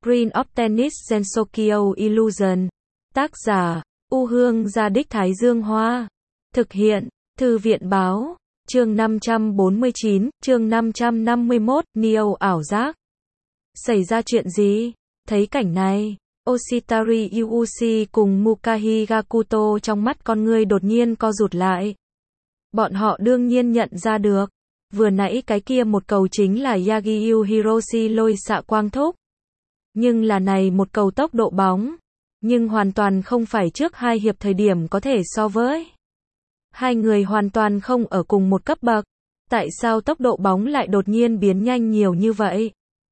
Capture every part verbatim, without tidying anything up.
Green of Tennis Gensokyo Illusion. Tác giả, U Hương Gia Đích Thái Dương Hoa. Thực hiện, Thư viện Báo. Chương năm trăm bốn mươi chín, chương năm trăm năm mươi mốt, Neo ảo giác. Xảy ra chuyện gì? Thấy cảnh này, Oshitari Yuuchi cùng Mukahi Gakuto trong mắt con người đột nhiên co rụt lại. Bọn họ đương nhiên nhận ra được, vừa nãy cái kia một cầu chính là Yagyu Hiroshi lôi xạ quang thúc. Nhưng là này một cầu tốc độ bóng, nhưng hoàn toàn không phải trước hai hiệp thời điểm có thể so với. Hai người hoàn toàn không ở cùng một cấp bậc. Tại sao tốc độ bóng lại đột nhiên biến nhanh nhiều như vậy?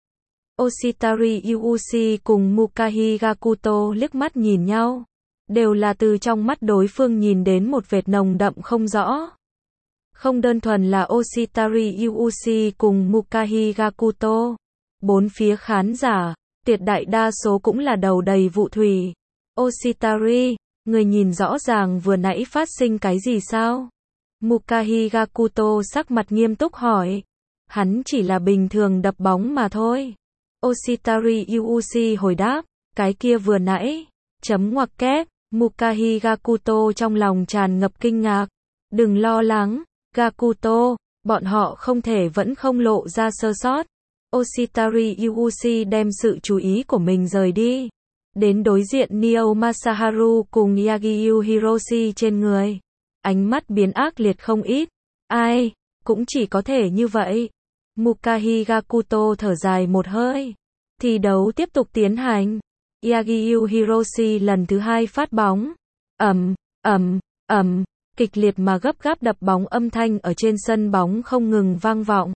Oshitari Yuuchi cùng Mukahi Gakuto liếc mắt nhìn nhau. Đều là từ trong mắt đối phương nhìn đến một vệt nồng đậm không rõ. Không đơn thuần là Oshitari Yuuchi cùng Mukahi Gakuto. Bốn phía khán giả, tuyệt đại đa số cũng là đầu đầy vụ thủy. Oshitari, người nhìn rõ ràng vừa nãy phát sinh cái gì sao? Mukahi Gakuto sắc mặt nghiêm túc hỏi. Hắn chỉ là bình thường đập bóng mà thôi. Oshitari Yuuchi hồi đáp, cái kia vừa nãy, chấm ngoặc kép. Mukahi Gakuto trong lòng tràn ngập kinh ngạc. Đừng lo lắng, Gakuto, bọn họ không thể vẫn không lộ ra sơ sót. Oshitari Yuuchi đem sự chú ý của mình rời đi. Đến đối diện Neo Masaharu cùng Yagyu Hiroshi trên người. Ánh mắt biến ác liệt không ít. Ai, cũng chỉ có thể như vậy. Mukahi Gakuto thở dài một hơi. Thi đấu tiếp tục tiến hành. Yagyu Hiroshi lần thứ hai phát bóng. Ầm, ầm, ầm, kịch liệt mà gấp gáp đập bóng âm thanh ở trên sân bóng không ngừng vang vọng.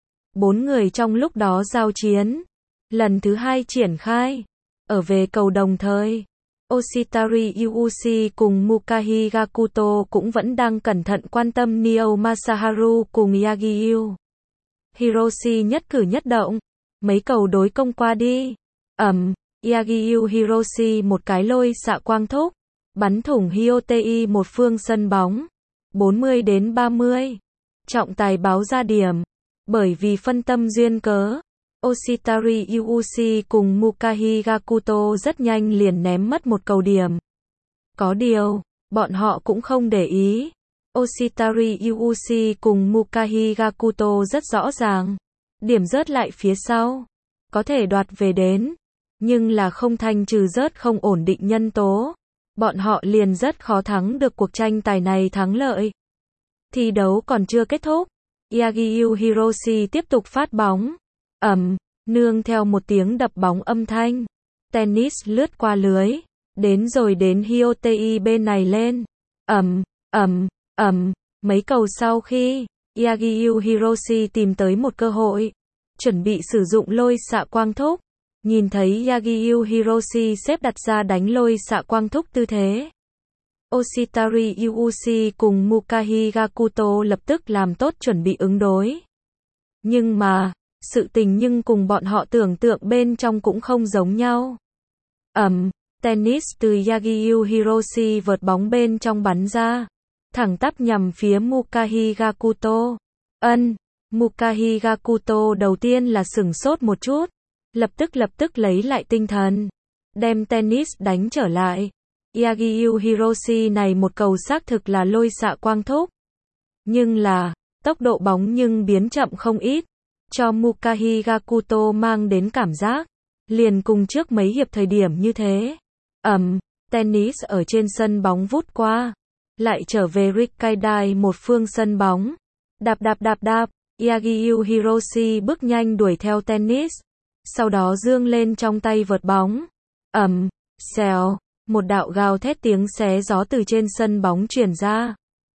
Bốn người trong lúc đó giao chiến. Lần thứ hai triển khai. Ở về cầu đồng thời, Oshitari Yuuchi cùng Mukahi Gakuto cũng vẫn đang cẩn thận quan tâm Neo Masaharu cùng Yagyu Hiroshi nhất cử nhất động. Mấy cầu đối công qua đi. Ầm, Yagyu Hiroshi một cái lôi xạ quang thúc, bắn thủng Hyotei một phương sân bóng. bốn mươi đến ba mươi. Trọng tài báo ra điểm. Bởi vì phân tâm duyên cớ, Oshitari Yuuchi cùng Mukahi Gakuto rất nhanh liền ném mất một cầu điểm. Có điều, bọn họ cũng không để ý. Oshitari Yuuchi cùng Mukahi Gakuto rất rõ ràng. Điểm rớt lại phía sau. Có thể đoạt về đến. Nhưng là không thanh trừ rớt không ổn định nhân tố. Bọn họ liền rất khó thắng được cuộc tranh tài này thắng lợi. Thi đấu còn chưa kết thúc. Yagyu Hiroshi tiếp tục phát bóng. Ầm, nương theo một tiếng đập bóng âm thanh. Tennis lướt qua lưới. Đến rồi đến Hyotei bên này lên. Ầm, ầm, ầm, mấy cầu sau khi Yagyu Hiroshi tìm tới một cơ hội. Chuẩn bị sử dụng lôi xạ quang thúc. Nhìn thấy Yagyu Hiroshi xếp đặt ra đánh lôi xạ quang thúc tư thế. Oshitari Yuuchi cùng Mukahi Gakuto lập tức làm tốt chuẩn bị ứng đối. Nhưng mà, sự tình nhưng cùng bọn họ tưởng tượng bên trong cũng không giống nhau. Ầm, tennis từ Yagyu Hiroshi vợt bóng bên trong bắn ra. Thẳng tắp nhằm phía Mukahi Gakuto. Ân, Mukahi Gakuto đầu tiên là sửng sốt một chút. Lập tức lập tức lấy lại tinh thần. Đem tennis đánh trở lại. Yagyu Hiroshi này một cầu xác thực là lôi xạ quang thúc. Nhưng là, tốc độ bóng nhưng biến chậm không ít. Cho Mukahi Gakuto mang đến cảm giác. Liền cùng trước mấy hiệp thời điểm như thế. Ầm, tennis ở trên sân bóng vút qua. Lại trở về Rikkaidai một phương sân bóng. Đạp đạp đạp đạp. Yagyu Hiroshi bước nhanh đuổi theo tennis. Sau đó giương lên trong tay vợt bóng. Ầm, xèo. Một đạo gào thét tiếng xé gió từ trên sân bóng truyền ra.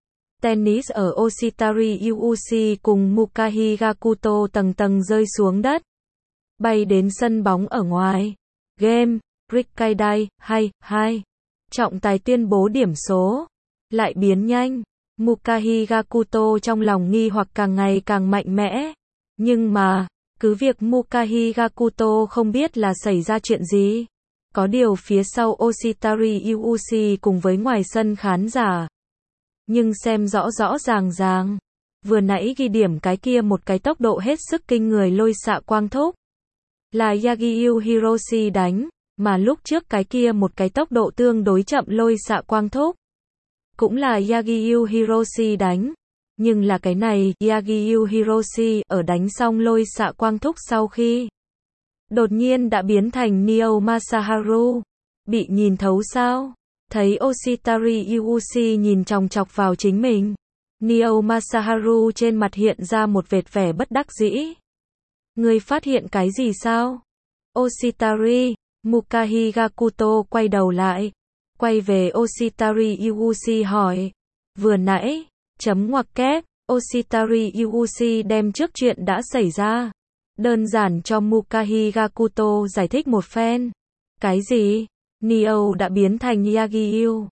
Tennis ở Oshitari Yuuchi cùng Mukahi Gakuto tầng tầng rơi xuống đất. Bay đến sân bóng ở ngoài. Game, Rikkaidai, hai, hai. Trọng tài tuyên bố điểm số. Lại biến nhanh. Mukahi Gakuto trong lòng nghi hoặc càng ngày càng mạnh mẽ. Nhưng mà, cứ việc Mukahi Gakuto không biết là xảy ra chuyện gì. Có điều phía sau Oshitari Yuuchi cùng với ngoài sân khán giả. Nhưng xem rõ rõ ràng ràng. Vừa nãy ghi điểm cái kia một cái tốc độ hết sức kinh người lôi xạ quang thúc. là Yagyu Hiroshi đánh, mà lúc trước cái kia một cái tốc độ tương đối chậm lôi xạ quang thúc. Cũng là Yagyu Hiroshi đánh. Nhưng là cái này, Yagyu Hiroshi, ở đánh xong lôi xạ quang thúc sau khi đột nhiên đã biến thành Neo Masaharu. Bị nhìn thấu sao? Thấy Oshitari Yuushi nhìn chòng chọc vào chính mình. Neo Masaharu trên mặt hiện ra một vệt vẻ bất đắc dĩ. Ngươi phát hiện cái gì sao? Oshitari, Mukahigakuto quay đầu lại. Quay về Oshitari Yuushi hỏi. Vừa nãy, chấm ngoặc kép, Oshitari Yuushi đem trước chuyện đã xảy ra. Đơn giản cho Mukahigakuto giải thích một phen. Cái gì? Neo đã biến thành Yagyu.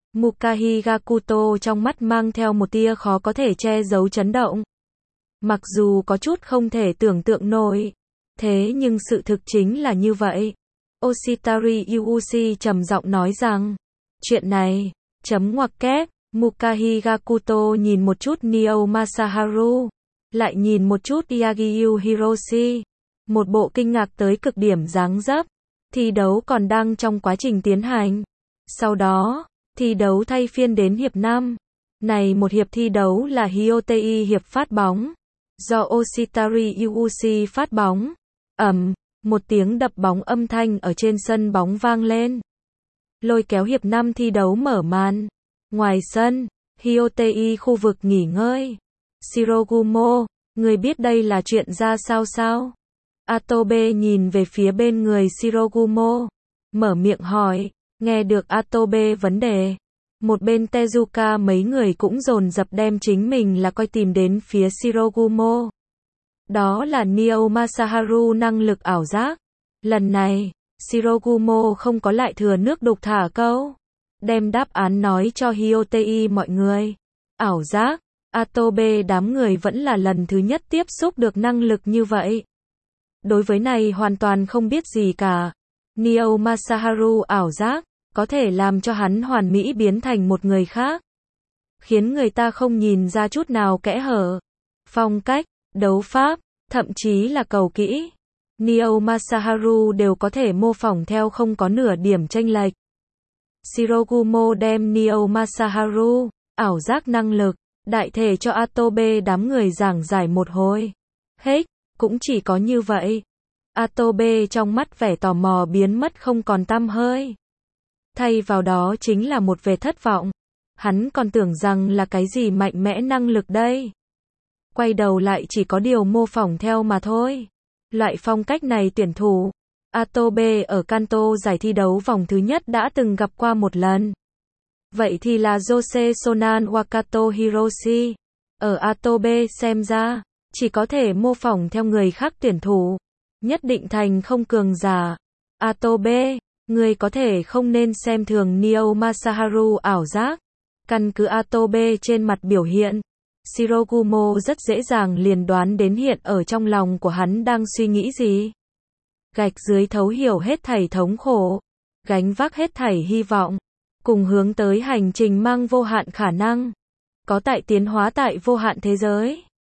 Mukahigakuto trong mắt mang theo một tia khó có thể che giấu chấn động. Mặc dù có chút không thể tưởng tượng nổi. Thế nhưng sự thực chính là như vậy. Oshitari Yuushi trầm giọng nói rằng. Chuyện này, chấm ngoặc kép, Mukahigakuto nhìn một chút Neo Masaharu. Lại nhìn một chút Yagyu Hiroshi. Một bộ kinh ngạc tới cực điểm dáng dấp. Thi đấu còn đang trong quá trình tiến hành. Sau đó, thi đấu thay phiên đến hiệp năm. Này một hiệp thi đấu là Hyotei hiệp phát bóng. Do Oshitari Yuushi phát bóng. Ầm, một tiếng đập bóng âm thanh ở trên sân bóng vang lên. Lôi kéo hiệp năm thi đấu mở màn. Ngoài sân, Hyotei khu vực nghỉ ngơi. Shirogumo, người biết đây là chuyện ra sao sao? Atobe nhìn về phía bên người Shirogumo. Mở miệng hỏi. Nghe được Atobe vấn đề. Một bên Tezuka mấy người cũng dồn dập đem chính mình là coi tìm đến phía Shirogumo. Đó là Neo Masaharu năng lực ảo giác. Lần này, Shirogumo không có lại thừa nước đục thả câu. Đem đáp án nói cho Hyotei mọi người. Ảo giác, Atobe đám người vẫn là lần thứ nhất tiếp xúc được năng lực như vậy. Đối với này hoàn toàn không biết gì cả. Neo Masaharu ảo giác, có thể làm cho hắn hoàn mỹ biến thành một người khác. Khiến người ta không nhìn ra chút nào kẽ hở. Phong cách, đấu pháp, thậm chí là cầu kỹ. Neo Masaharu đều có thể mô phỏng theo không có nửa điểm chênh lệch. Shirogumo đem Neo Masaharu, ảo giác năng lực, đại thể cho Atobe đám người giảng giải một hồi. Hết, cũng chỉ có như vậy. Atobe trong mắt vẻ tò mò biến mất không còn tăm hơi. Thay vào đó chính là một vẻ thất vọng. Hắn còn tưởng rằng là cái gì mạnh mẽ năng lực đây. Quay đầu lại chỉ có điều mô phỏng theo mà thôi. Loại phong cách này tuyển thủ, Atobe ở Kanto giải thi đấu vòng thứ nhất đã từng gặp qua một lần. Vậy thì là Jose Sonan Wakato Hiroshi. Ở Atobe xem ra, chỉ có thể mô phỏng theo người khác tuyển thủ. Nhất định thành không cường giả. Atobe, người có thể không nên xem thường Neo Masaharu ảo giác. Căn cứ Atobe trên mặt biểu hiện, Shirogumo rất dễ dàng liền đoán đến hiện ở trong lòng của hắn đang suy nghĩ gì. Gạch dưới thấu hiểu hết thảy thống khổ, gánh vác hết thảy hy vọng, cùng hướng tới hành trình mang vô hạn khả năng, có tại tiến hóa tại vô hạn thế giới.